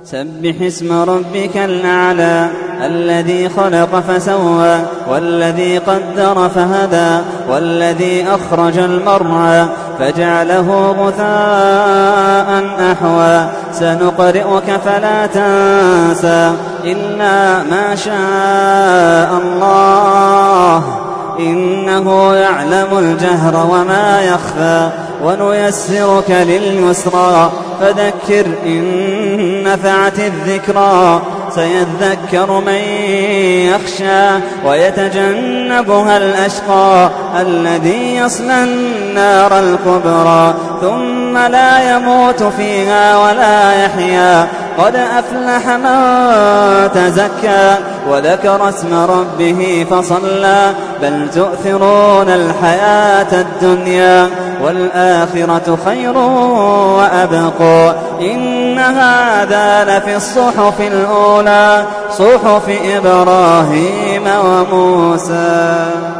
سبح اسم ربك الأعلى الذي خلق فسوى والذي قدر فهدى والذي أخرج المرعى فجعله غثاء أحوى سنقرئك فلا تنسى إلا ما شاء الله إنه يعلم الجهر وما يخفى ونيسرك لليسرى فذكر إن نفعت الذكرى سيذكر من يخشى ويتجنبها الأشقى الذي يصلى النار الكبرى ثم لا يموت فيها ولا يحيا قد أفلح من تزكى وذكر اسم ربه فصلى بل تؤثرون الحياة الدنيا والآخرة خير وأبقى إن هذا لفي الصحف الأولى صحف إبراهيم وموسى.